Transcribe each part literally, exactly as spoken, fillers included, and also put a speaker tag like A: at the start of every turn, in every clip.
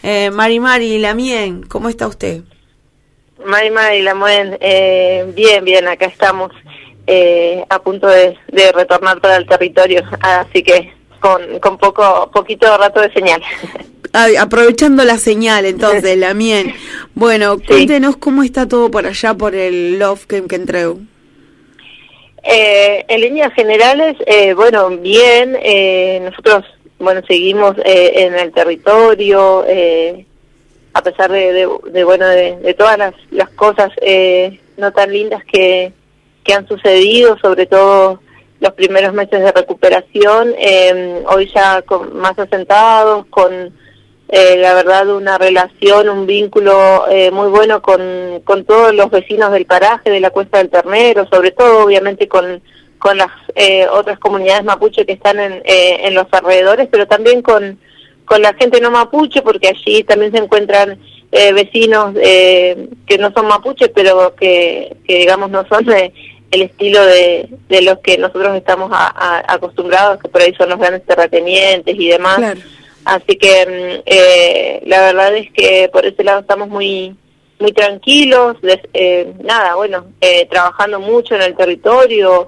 A: Eh, Mari Mari Lamien, ¿cómo está usted?
B: Mari Mari Lamien, eh, bien, bien, acá estamos eh, a punto de, de retornar para el territorio, así que con, con poco poquito rato de señal.
A: Ay, aprovechando la señal, entonces, Lamien. Bueno, sí. Cuéntenos cómo está todo por allá, por el Love Camp que entrego.
B: Eh, en líneas generales, eh, bueno, bien, eh, nosotros, bueno, seguimos eh, en el territorio, eh, a pesar de, de, de bueno, de, de todas las, las cosas eh, no tan lindas que, que han sucedido, sobre todo los primeros meses de recuperación, eh, hoy ya con, más asentados, con eh, la verdad una relación, un vínculo eh, muy bueno con, con todos los vecinos del paraje, de la Cuesta del Ternero, sobre todo obviamente con, con las eh, otras comunidades mapuche que están en, eh, en los alrededores, pero también con, con la gente no mapuche, porque allí también se encuentran eh, vecinos eh, que no son mapuche, pero que, que digamos no son de el estilo de, de los que nosotros estamos a, a, acostumbrados, que por ahí son los grandes terratenientes y demás. Claro. Así que eh, la verdad es que por ese lado estamos muy muy tranquilos, des, eh, nada, bueno, eh, trabajando mucho en el territorio,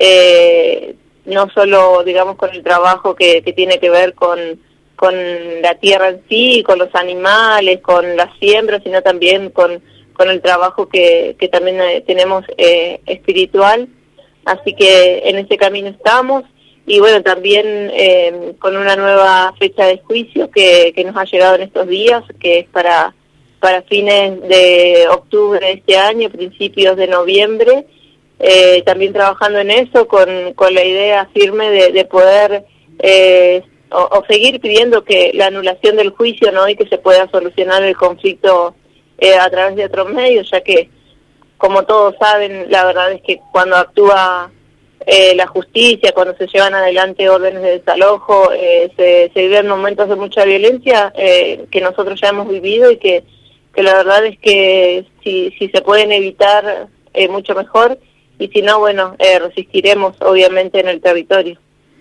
B: eh, no solo, digamos, con el trabajo que, que tiene que ver con, con la tierra en sí, con los animales, con las siembras, sino también con, con el trabajo que, que también eh, tenemos eh, espiritual. Así que en ese camino estamos. Y bueno, también eh, con una nueva fecha de juicio que, que nos ha llegado en estos días, que es para para fines de octubre de este año, principios de noviembre, eh, también trabajando en eso con, con la idea firme de, de poder eh, o, o seguir pidiendo que la anulación del juicio, ¿no? Y que se pueda solucionar el conflicto eh, a través de otros medios, ya que, como todos saben, la verdad es que cuando actúa Eh, la justicia, cuando se llevan adelante órdenes de desalojo, eh, se, se viven momentos de mucha violencia eh, que nosotros ya hemos vivido y que, que la verdad es que si, si se pueden evitar, eh, mucho mejor, y si no, bueno, eh, resistiremos obviamente en el territorio.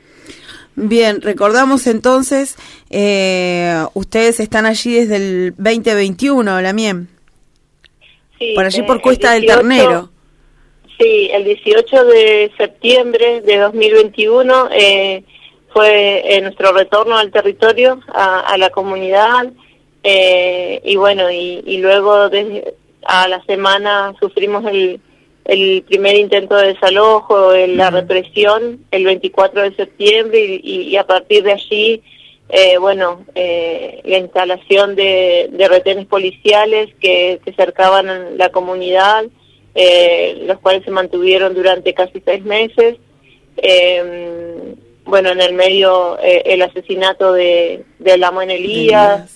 A: Bien, recordamos entonces, eh, ustedes están allí desde el veinte veintiuno, Lamien.
B: Sí,
A: por allí
B: eh,
A: por Cuesta
B: dieciocho,
A: del Ternero.
B: Sí, el dieciocho de septiembre de dos mil veintiuno eh, fue eh, nuestro retorno al territorio, a, a la comunidad, eh, y bueno, y, y luego de, a la semana sufrimos el, el primer intento de desalojo, el, la represión, el veinticuatro de septiembre, y, y a partir de allí, eh, bueno, eh, la instalación de, de retenes policiales que, que cercaban la comunidad, Eh, los cuales se mantuvieron durante casi seis meses. Eh, bueno, en el medio eh, el asesinato de, de Lamien Elías,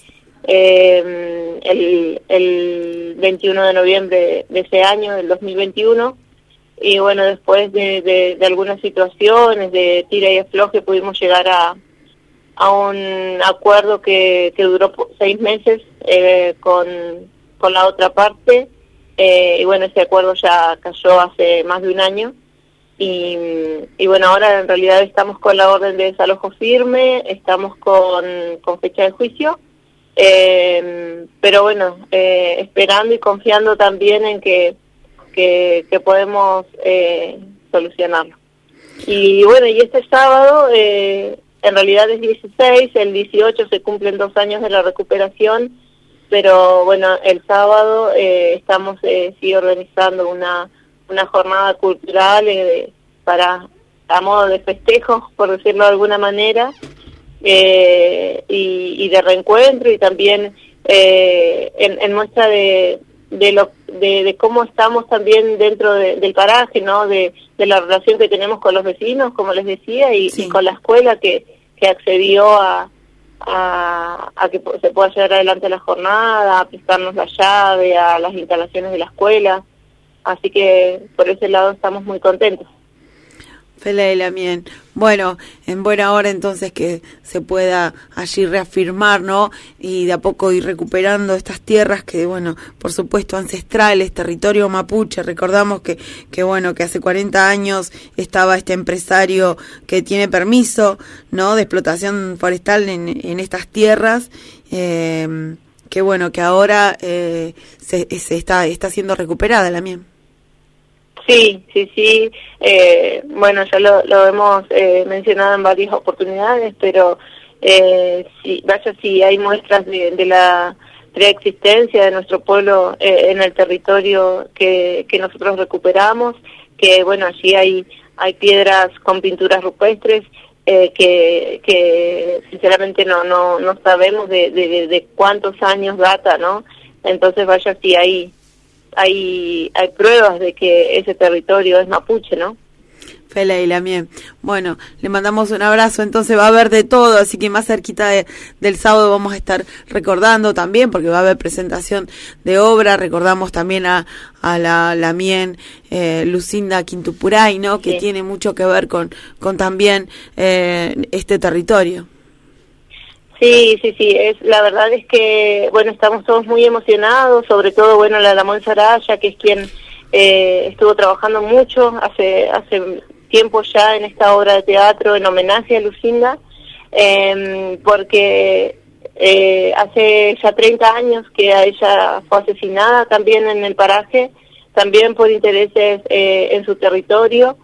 B: eh, el, el veintiuno de noviembre de ese año, del dos mil veintiuno, y bueno, después de, de, de algunas situaciones de tira y afloje pudimos llegar a, a un acuerdo que, que duró seis meses eh, con, con la otra parte. Eh, y bueno, ese acuerdo ya cayó hace más de un año y, y bueno, ahora en realidad estamos con la orden de desalojo firme, estamos con, con fecha de juicio, eh, pero bueno, eh, esperando y confiando también en que, que, que podemos eh, solucionarlo. Y bueno, y este sábado, eh, en realidad es dieciséis, el dieciocho se cumplen dos años de la recuperación, pero bueno, el sábado eh, estamos eh, sí organizando una una jornada cultural eh, para a modo de festejo, por decirlo de alguna manera, eh, y, y de reencuentro, y también eh, en, en muestra de de lo de, de cómo estamos también dentro de, del paraje, ¿no? De, de la relación que tenemos con los vecinos, como les decía, y, sí. y con la escuela que que accedió a A, a que se pueda llevar adelante la jornada, a prestarnos la llave, a las instalaciones de la escuela, así que por ese lado estamos muy contentos.
A: Feliz Lamien. Bueno, en buena hora entonces que se pueda allí reafirmar, ¿no? Y de a poco ir recuperando estas tierras que, bueno, por supuesto ancestrales, territorio mapuche. Recordamos que, que bueno, que hace cuarenta años estaba este empresario que tiene permiso, ¿no? De explotación forestal en, en estas tierras. Eh, que bueno, que ahora eh, se, se está, está siendo recuperada la mien.
B: Sí, sí, sí. Eh, bueno, ya lo, lo hemos eh, mencionado en varias oportunidades, pero eh, sí, vaya si hay muestras de, de la preexistencia de nuestro pueblo eh, en el territorio que, que nosotros recuperamos, que bueno, allí hay, hay piedras con pinturas rupestres eh, que, que sinceramente no, no, no sabemos de, de, de cuántos años data, ¿no? Entonces vaya si hay... hay hay pruebas de que ese territorio es mapuche, ¿no?
A: Feleila, bien. Bueno, le mandamos un abrazo, entonces va a haber de todo, así que más cerquita de, del sábado vamos a estar recordando también, porque va a haber presentación de obra, recordamos también a, a la, la mien eh, Lucinda Quintupuray, ¿no? Que sí. Tiene mucho que ver con, con también eh, este territorio.
B: Sí, sí, sí, es, la verdad es que, bueno, estamos todos muy emocionados, sobre todo, bueno, la Lamón Saraya, que es quien eh, estuvo trabajando mucho hace hace tiempo ya en esta obra de teatro en homenaje a Lucinda, eh, porque eh, hace ya treinta años que a ella fue asesinada también en el paraje, también por intereses eh, en su territorio.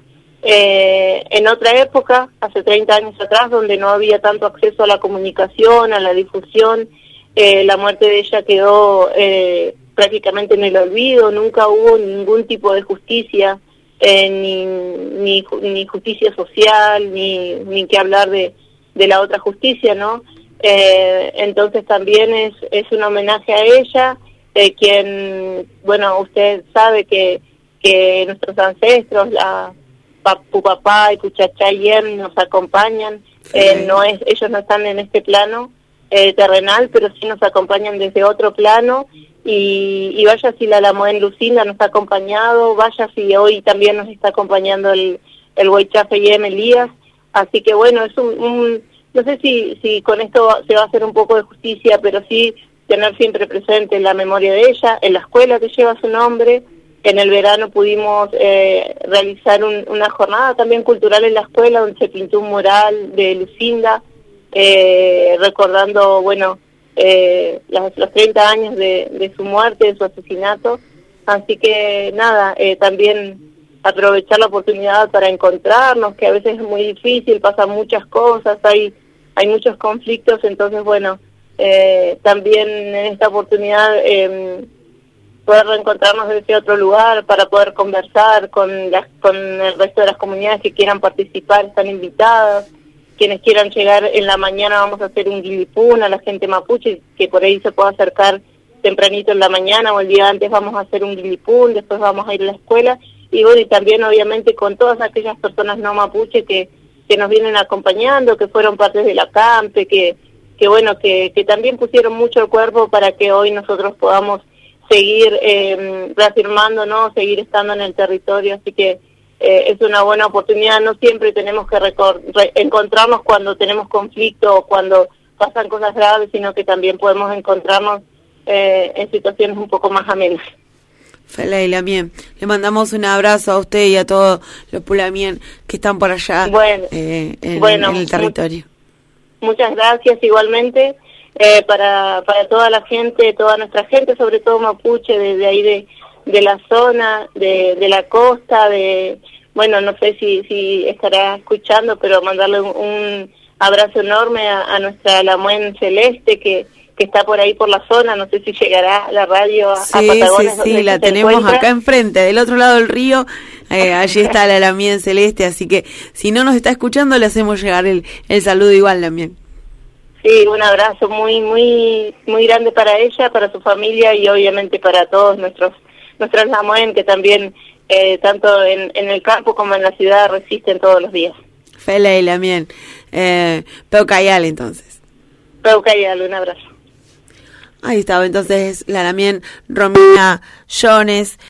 B: Eh, en otra época, hace treinta años atrás, donde no había tanto acceso a la comunicación, a la difusión, eh, la muerte de ella quedó eh, prácticamente en el olvido, nunca hubo ningún tipo de justicia, eh, ni, ni, ni justicia social, ni, ni que hablar de, de la otra justicia, ¿no? Eh, entonces también es, es un homenaje a ella, eh, quien, bueno, usted sabe que, que nuestros ancestros, la Papu papá y Cuchachá Yen nos acompañan, sí. eh, no es, ellos no están en este plano eh, terrenal, pero sí nos acompañan desde otro plano, y, y vaya si la Lamoen Lucinda nos ha acompañado, vaya si hoy también nos está acompañando el, el Huaychafe Yem Elías, así que bueno, es un, un, no sé si, si con esto se va a hacer un poco de justicia, pero sí tener siempre presente la memoria de ella, en la escuela que lleva su nombre. En el verano pudimos eh, realizar un, una jornada también cultural en la escuela, donde se pintó un mural de Lucinda, eh, recordando, bueno, eh, los, los treinta años de, de su muerte, de su asesinato. Así que nada, eh, también aprovechar la oportunidad para encontrarnos, que a veces es muy difícil, pasan muchas cosas, hay, hay muchos conflictos, entonces bueno, eh, también en esta oportunidad... Eh, poder reencontrarnos desde otro lugar para poder conversar con las, con el resto de las comunidades que quieran participar, están invitadas. Quienes quieran llegar en la mañana vamos a hacer un guilipún a la gente mapuche, que por ahí se pueda acercar tempranito en la mañana o el día antes vamos a hacer un guilipún, después vamos a ir a la escuela, y bueno, y también obviamente con todas aquellas personas no mapuche que, que nos vienen acompañando, que fueron partes de la campe, que, que bueno, que, que también pusieron mucho el cuerpo para que hoy nosotros podamos seguir eh, reafirmando, ¿no? Seguir estando en el territorio, así que eh, es una buena oportunidad. No siempre tenemos que recor- re- encontrarnos cuando tenemos conflicto o cuando pasan cosas graves, sino que también podemos encontrarnos eh, en situaciones un poco más amenas.
A: Feleila, bien. Le mandamos un abrazo a usted y a todos los pulamien que están por allá
B: bueno,
A: eh, en,
B: bueno,
A: en el territorio.
B: Mu- muchas gracias igualmente. Eh, para para toda la gente, toda nuestra gente, sobre todo mapuche, desde de ahí de, de la zona, de, de la costa, de bueno, no sé si si estará escuchando, pero mandarle un, un abrazo enorme a, a nuestra Lamoen Celeste, que, que está por ahí por la zona, no sé si llegará la radio a,
A: sí,
B: a Patagones.
A: Sí, sí, la tenemos encuentra. Acá enfrente, del otro lado del río, eh, allí está la Lamoen Celeste, así que si no nos está escuchando le hacemos llegar el, el saludo igual también.
B: Sí, un abrazo muy muy muy grande para ella, para su familia y obviamente para todos nuestros nuestros Lamoen que también eh, tanto en, en el campo como en la ciudad resisten todos los días.
A: Feleila, bien. Eh, Peucayal entonces.
B: Peucayal, un abrazo.
A: Ahí estaba entonces la Lamoen Romina Jones.